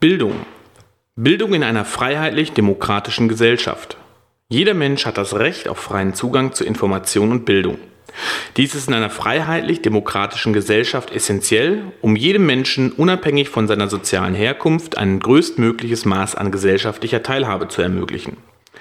Bildung. Bildung in einer freiheitlich-demokratischen Gesellschaft. Jeder Mensch hat das Recht auf freien Zugang zu Information und Bildung. Dies ist in einer freiheitlich-demokratischen Gesellschaft essentiell, um jedem Menschen unabhängig von seiner sozialen Herkunft ein größtmögliches Maß an gesellschaftlicher Teilhabe zu ermöglichen.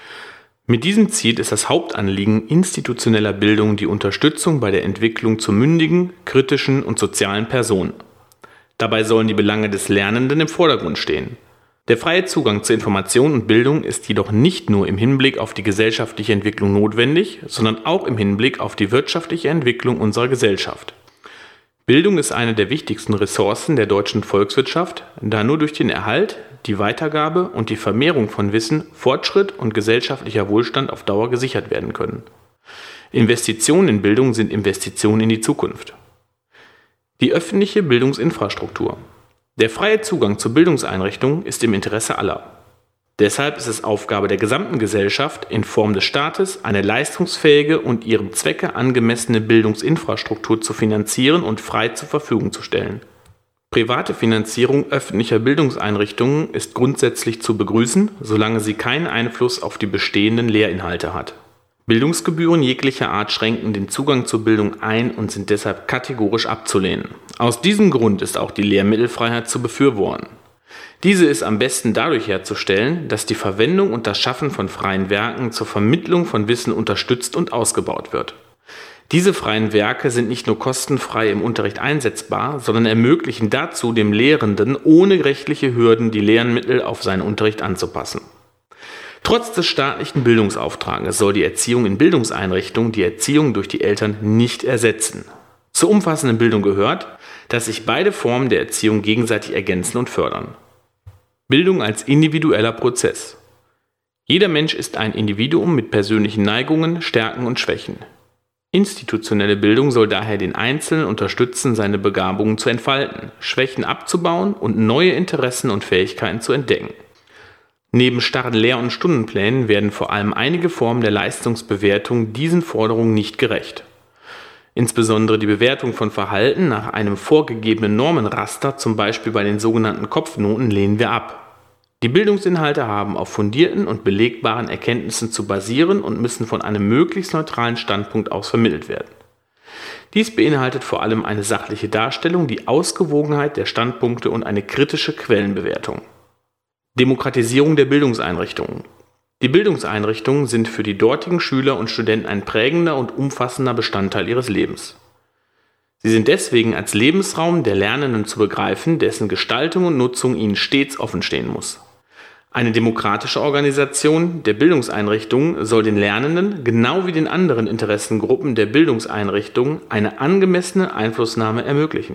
Mit diesem Ziel ist das Hauptanliegen institutioneller Bildung die Unterstützung bei der Entwicklung zur mündigen, kritischen und sozialen Person. Dabei sollen die Belange des Lernenden im Vordergrund stehen. Der freie Zugang zu Information und Bildung ist jedoch nicht nur im Hinblick auf die gesellschaftliche Entwicklung notwendig, sondern auch im Hinblick auf die wirtschaftliche Entwicklung unserer Gesellschaft. Bildung ist eine der wichtigsten Ressourcen der deutschen Volkswirtschaft, da nur durch den Erhalt, die Weitergabe und die Vermehrung von Wissen Fortschritt und gesellschaftlicher Wohlstand auf Dauer gesichert werden können. Investitionen in Bildung sind Investitionen in die Zukunft. Die öffentliche Bildungsinfrastruktur. Der freie Zugang zu Bildungseinrichtungen ist im Interesse aller. Deshalb ist es Aufgabe der gesamten Gesellschaft, in Form des Staates eine leistungsfähige und ihrem Zwecke angemessene Bildungsinfrastruktur zu finanzieren und frei zur Verfügung zu stellen. Private Finanzierung öffentlicher Bildungseinrichtungen ist grundsätzlich zu begrüßen, solange sie keinen Einfluss auf die bestehenden Lehrinhalte hat. Bildungsgebühren jeglicher Art schränken den Zugang zur Bildung ein und sind deshalb kategorisch abzulehnen. Aus diesem Grund ist auch die Lehrmittelfreiheit zu befürworten. Diese ist am besten dadurch herzustellen, dass die Verwendung und das Schaffen von freien Werken zur Vermittlung von Wissen unterstützt und ausgebaut wird. Diese freien Werke sind nicht nur kostenfrei im Unterricht einsetzbar, sondern ermöglichen dazu dem Lehrenden ohne rechtliche Hürden die Lernmittel auf seinen Unterricht anzupassen. Trotz des staatlichen Bildungsauftrages soll die Erziehung in Bildungseinrichtungen die Erziehung durch die Eltern nicht ersetzen. Zur umfassenden Bildung gehört, dass sich beide Formen der Erziehung gegenseitig ergänzen und fördern. Bildung als individueller Prozess. Jeder Mensch ist ein Individuum mit persönlichen Neigungen, Stärken und Schwächen. Institutionelle Bildung soll daher den Einzelnen unterstützen, seine Begabungen zu entfalten, Schwächen abzubauen und neue Interessen und Fähigkeiten zu entdecken. Neben starren Lehr- und Stundenplänen werden vor allem einige Formen der Leistungsbewertung diesen Forderungen nicht gerecht. Insbesondere die Bewertung von Verhalten nach einem vorgegebenen Normenraster, zum Beispiel bei den sogenannten Kopfnoten, lehnen wir ab. Die Bildungsinhalte haben auf fundierten und belegbaren Erkenntnissen zu basieren und müssen von einem möglichst neutralen Standpunkt aus vermittelt werden. Dies beinhaltet vor allem eine sachliche Darstellung, die Ausgewogenheit der Standpunkte und eine kritische Quellenbewertung. Demokratisierung der Bildungseinrichtungen. Die Bildungseinrichtungen sind für die dortigen Schüler und Studenten ein prägender und umfassender Bestandteil ihres Lebens. Sie sind deswegen als Lebensraum der Lernenden zu begreifen, dessen Gestaltung und Nutzung ihnen stets offenstehen muss. Eine demokratische Organisation der Bildungseinrichtungen soll den Lernenden, genau wie den anderen Interessengruppen der Bildungseinrichtungen, eine angemessene Einflussnahme ermöglichen.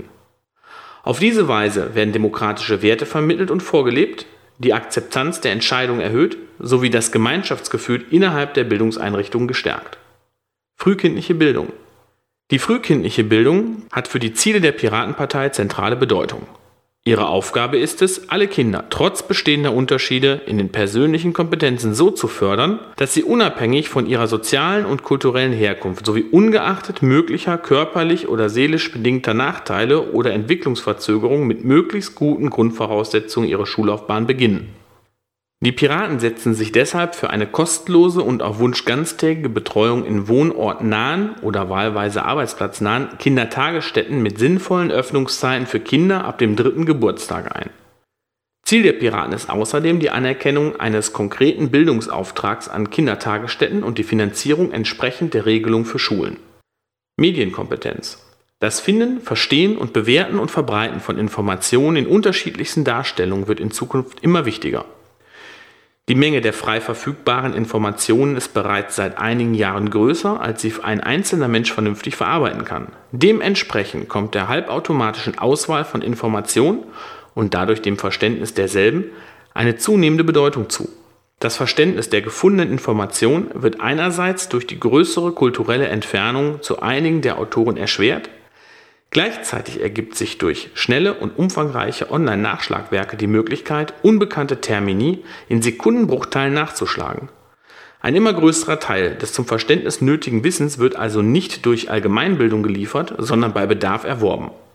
Auf diese Weise werden demokratische Werte vermittelt und vorgelebt, die Akzeptanz der Entscheidung erhöht sowie das Gemeinschaftsgefühl innerhalb der Bildungseinrichtungen gestärkt. Frühkindliche Bildung. Die frühkindliche Bildung hat für die Ziele der Piratenpartei zentrale Bedeutung. Ihre Aufgabe ist es, alle Kinder trotz bestehender Unterschiede in den persönlichen Kompetenzen so zu fördern, dass sie unabhängig von ihrer sozialen und kulturellen Herkunft sowie ungeachtet möglicher körperlich oder seelisch bedingter Nachteile oder Entwicklungsverzögerungen mit möglichst guten Grundvoraussetzungen ihre Schullaufbahn beginnen. Die Piraten setzen sich deshalb für eine kostenlose und auf Wunsch ganztägige Betreuung in wohnortnahen oder wahlweise arbeitsplatznahen Kindertagesstätten mit sinnvollen Öffnungszeiten für Kinder ab dem 3. Geburtstag ein. Ziel der Piraten ist außerdem die Anerkennung eines konkreten Bildungsauftrags an Kindertagesstätten und die Finanzierung entsprechend der Regelung für Schulen. Medienkompetenz. Das Finden, Verstehen und Bewerten und Verbreiten von Informationen in unterschiedlichsten Darstellungen wird in Zukunft immer wichtiger. Die Menge der frei verfügbaren Informationen ist bereits seit einigen Jahren größer, als sie ein einzelner Mensch vernünftig verarbeiten kann. Dementsprechend kommt der halbautomatischen Auswahl von Informationen und dadurch dem Verständnis derselben eine zunehmende Bedeutung zu. Das Verständnis der gefundenen Information wird einerseits durch die größere kulturelle Entfernung zu einigen der Autoren erschwert. Gleichzeitig ergibt sich durch schnelle und umfangreiche Online-Nachschlagwerke die Möglichkeit, unbekannte Termini in Sekundenbruchteilen nachzuschlagen. Ein immer größerer Teil des zum Verständnis nötigen Wissens wird also nicht durch Allgemeinbildung geliefert, sondern bei Bedarf erworben.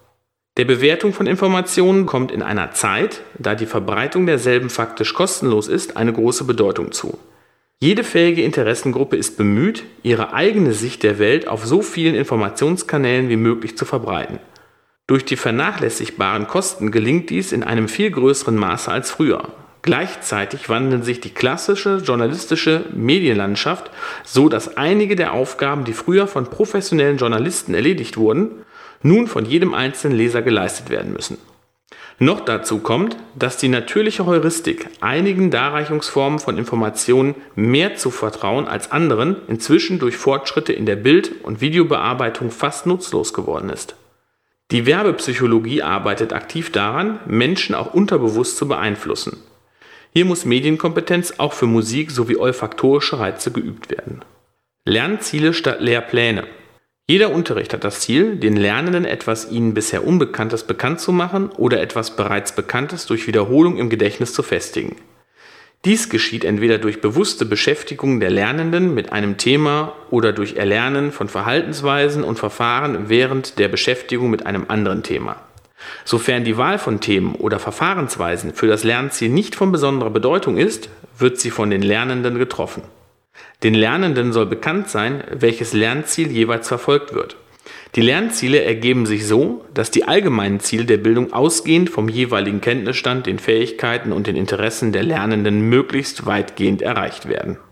Der Bewertung von Informationen kommt in einer Zeit, da die Verbreitung derselben faktisch kostenlos ist, eine große Bedeutung zu. Jede fähige Interessengruppe ist bemüht, ihre eigene Sicht der Welt auf so vielen Informationskanälen wie möglich zu verbreiten. Durch die vernachlässigbaren Kosten gelingt dies in einem viel größeren Maße als früher. Gleichzeitig wandelt sich die klassische journalistische Medienlandschaft so, dass einige der Aufgaben, die früher von professionellen Journalisten erledigt wurden, nun von jedem einzelnen Leser geleistet werden müssen. Noch dazu kommt, dass die natürliche Heuristik einigen Darreichungsformen von Informationen mehr zu vertrauen als anderen inzwischen durch Fortschritte in der Bild- und Videobearbeitung fast nutzlos geworden ist. Die Werbepsychologie arbeitet aktiv daran, Menschen auch unterbewusst zu beeinflussen. Hier muss Medienkompetenz auch für Musik sowie olfaktorische Reize geübt werden. Lernziele statt Lehrpläne. Jeder Unterricht hat das Ziel, den Lernenden etwas ihnen bisher Unbekanntes bekannt zu machen oder etwas bereits Bekanntes durch Wiederholung im Gedächtnis zu festigen. Dies geschieht entweder durch bewusste Beschäftigung der Lernenden mit einem Thema oder durch Erlernen von Verhaltensweisen und Verfahren während der Beschäftigung mit einem anderen Thema. Sofern die Wahl von Themen oder Verfahrensweisen für das Lernziel nicht von besonderer Bedeutung ist, wird sie von den Lernenden getroffen. Den Lernenden soll bekannt sein, welches Lernziel jeweils verfolgt wird. Die Lernziele ergeben sich so, dass die allgemeinen Ziele der Bildung ausgehend vom jeweiligen Kenntnisstand, den Fähigkeiten und den Interessen der Lernenden möglichst weitgehend erreicht werden.